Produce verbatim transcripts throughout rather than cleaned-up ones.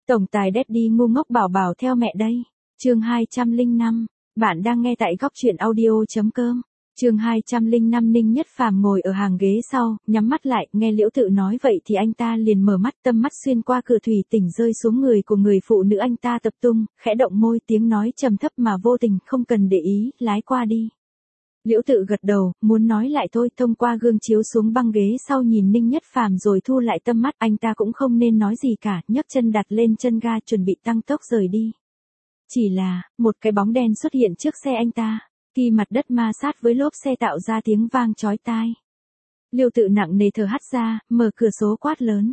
Tổng tài Daddy ngu ngốc bảo bảo theo mẹ đây. Chương hai trăm lẻ năm, bạn đang nghe tại góc truyện audio chấm com. Chương hai trăm lẻ năm Ninh Nhất Phàm ngồi ở hàng ghế sau, nhắm mắt lại, nghe Liễu Tự nói vậy thì anh ta liền mở mắt, tâm mắt xuyên qua cửa thủy tinh rơi xuống người của người phụ nữ anh ta tập trung, khẽ động môi, tiếng nói trầm thấp mà vô tình, không cần để ý, lái qua đi. Liễu Tự gật đầu, muốn nói lại thôi, thông qua gương chiếu xuống băng ghế sau nhìn Ninh Nhất Phàm rồi thu lại tâm mắt, anh ta cũng không nên nói gì cả, nhấc chân đặt lên chân ga chuẩn bị tăng tốc rời đi. Chỉ là, một cái bóng đen xuất hiện trước xe anh ta, khi mặt đất ma sát với lốp xe tạo ra tiếng vang chói tai. Liễu Tự nặng nề thở hắt ra, mở cửa sổ quát lớn.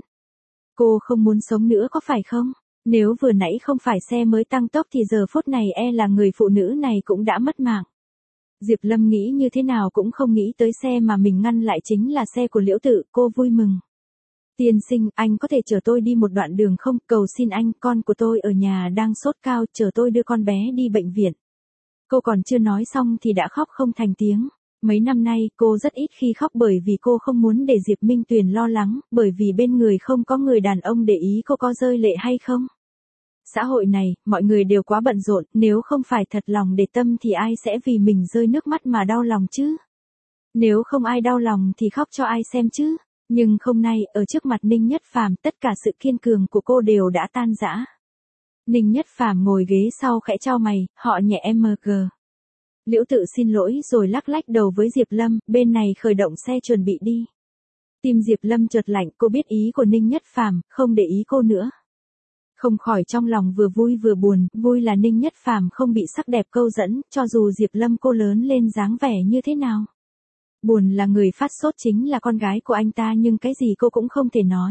Cô không muốn sống nữa có phải không? Nếu vừa nãy không phải xe mới tăng tốc thì giờ phút này e là người phụ nữ này cũng đã mất mạng. Diệp Lâm nghĩ như thế nào cũng không nghĩ tới xe mà mình ngăn lại chính là xe của Liễu Tự, cô vui mừng. Tiên sinh, anh có thể chở tôi đi một đoạn đường không? Cầu xin anh, con của tôi ở nhà đang sốt cao, chở tôi đưa con bé đi bệnh viện. Cô còn chưa nói xong thì đã khóc không thành tiếng. Mấy năm nay, cô rất ít khi khóc bởi vì cô không muốn để Diệp Minh Tuyền lo lắng, bởi vì bên người không có người đàn ông để ý cô có rơi lệ hay không. Xã hội này, mọi người đều quá bận rộn, nếu không phải thật lòng để tâm thì ai sẽ vì mình rơi nước mắt mà đau lòng chứ? Nếu không ai đau lòng thì khóc cho ai xem chứ? Nhưng hôm nay, ở trước mặt Ninh Nhất Phàm, tất cả sự kiên cường của cô đều đã tan rã. Ninh Nhất Phàm ngồi ghế sau khẽ chau mày, họ nhẹ em gờ. Liễu Tự xin lỗi rồi lắc lách đầu với Diệp Lâm, bên này khởi động xe chuẩn bị đi. Tim Diệp Lâm chợt lạnh, cô biết ý của Ninh Nhất Phàm, không để ý cô nữa. Không khỏi trong lòng vừa vui vừa buồn, vui là Ninh Nhất Phàm không bị sắc đẹp câu dẫn, cho dù Diệp Lâm cô lớn lên dáng vẻ như thế nào. Buồn là người phát sốt chính là con gái của anh ta nhưng cái gì cô cũng không thể nói.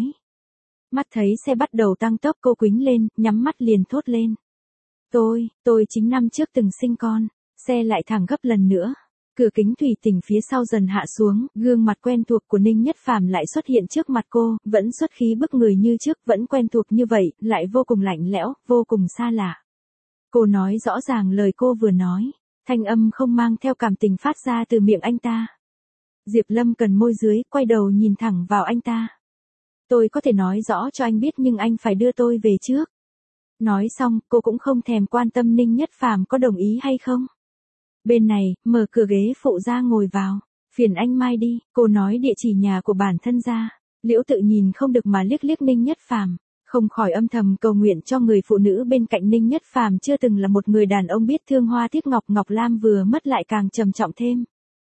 Mắt thấy xe bắt đầu tăng tốc cô quĩnh lên, nhắm mắt liền thốt lên. Tôi, tôi chính năm trước từng sinh con, xe lại thẳng gấp lần nữa. Cửa kính thủy tinh phía sau dần hạ xuống, gương mặt quen thuộc của Ninh Nhất Phàm lại xuất hiện trước mặt cô, vẫn xuất khí bức người như trước, vẫn quen thuộc như vậy, lại vô cùng lạnh lẽo, vô cùng xa lạ. Cô nói rõ ràng lời cô vừa nói, thanh âm không mang theo cảm tình phát ra từ miệng anh ta. Diệp Lâm cần môi dưới, quay đầu nhìn thẳng vào anh ta. Tôi có thể nói rõ cho anh biết nhưng anh phải đưa tôi về trước. Nói xong, cô cũng không thèm quan tâm Ninh Nhất Phàm có đồng ý hay không. Bên này, mở cửa ghế phụ ra ngồi vào. Phiền anh mai đi, cô nói địa chỉ nhà của bản thân ra. Liễu Tự nhìn không được mà liếc liếc Ninh Nhất Phàm, không khỏi âm thầm cầu nguyện cho người phụ nữ bên cạnh Ninh Nhất Phàm chưa từng là một người đàn ông biết thương hoa tiếc ngọc, Ngọc Lam vừa mất lại càng trầm trọng thêm.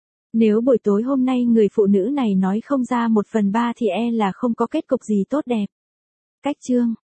Nếu buổi tối hôm nay người phụ nữ này nói không ra một phần ba thì e là không có kết cục gì tốt đẹp. Cách chương